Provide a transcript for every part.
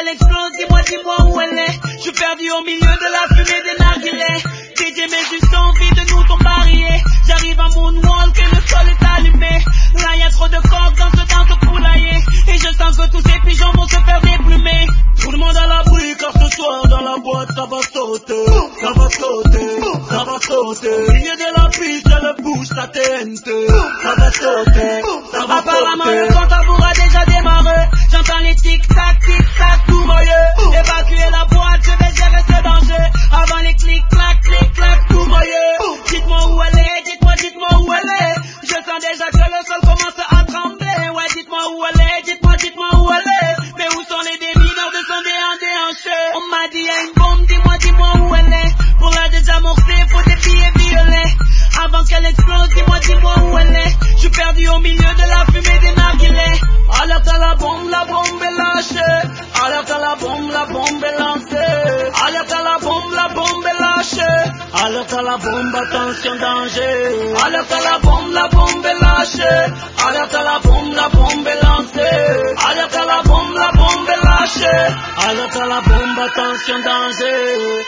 qu'elle explose, dis-moi où elle est. Je suis perdu au milieu de la fumée des narguilés. DJ mais juste envie de nous marier. J'arrive à Moonwalk et le sol est allumé. Là y'a trop de coques dans ce poulailler. Et je sens que tous ces pigeons vont se faire déplumer. Tout le monde à l'abri car ce soir dans la boîte ça va sauter. Ça va sauter, ça va sauter. Au milieu de la piste elle bouge sa TNT. Ça va sauter, ça va apparemment sauter. Le compte à bourre a déjà démarré. J'entends les tic-tac, tic-tac, tout moyeux. Évacuer la boîte, je vais gérer ce danger. Avant les clic-clac, tout moyeux. Dites-moi où elle est, dites-moi où elle est. Je sens déjà que le sol commence à trembler. Ouais, dites-moi où elle est, dites-moi où elle est. Mais où sont les démineurs de son déhanché? On m'a dit y'a une bombe, dis-moi où elle est. Pour la désamorcer, faut des billets violets. Avant qu'elle explose, dis-moi où elle est. Je suis perdu au milieu de la fumée des narguilés. Alerte à la bombe est lâchée. Alerte à la bombe est lancée. Alerte à la bombe est lâchée. Alerte à la bombe, attention danger. Alerte à la bombe est lâchée. Alerte à la bombe est lancée. Alerte à la bombe est lâchée. Alerte à la bombe, attention danger.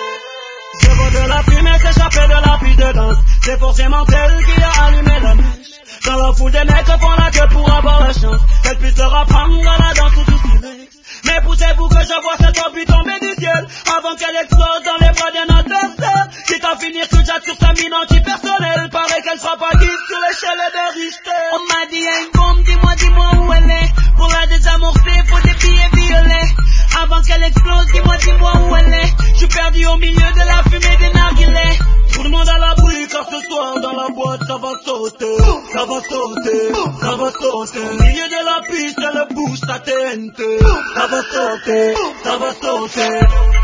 Je vois de la fumée s'échapper de la piste de danse. C'est forcément elle qui a allumé la mèche. Dans la foule des mecs font la queue pour avoir la chance qu'elle puisse leur apprendre à la danse tout silex. Mais poussez-vous que je vois cette obus tomber du ciel avant qu'elle explose dans les bras d'un adversaire. Quitte à finir tout chat sur sa mine antipersonnelle. Paraît qu'elle sera pas guise sur l'échelle de Richter. On m'a dit y'a une bombe, dis-moi où elle est. Pour la désamorcer, faut des billets violets. Avant qu'elle explose, dis-moi où elle est. Je suis perdu au milieu de la fumée des narguilés. Tout le monde à l'abri car ce soir dans la boîte ça va sauter. Ça va sauter, ça va sauter. Au milieu de la piste elle bouge sa TNT. Ça va sauter, ça va sauter.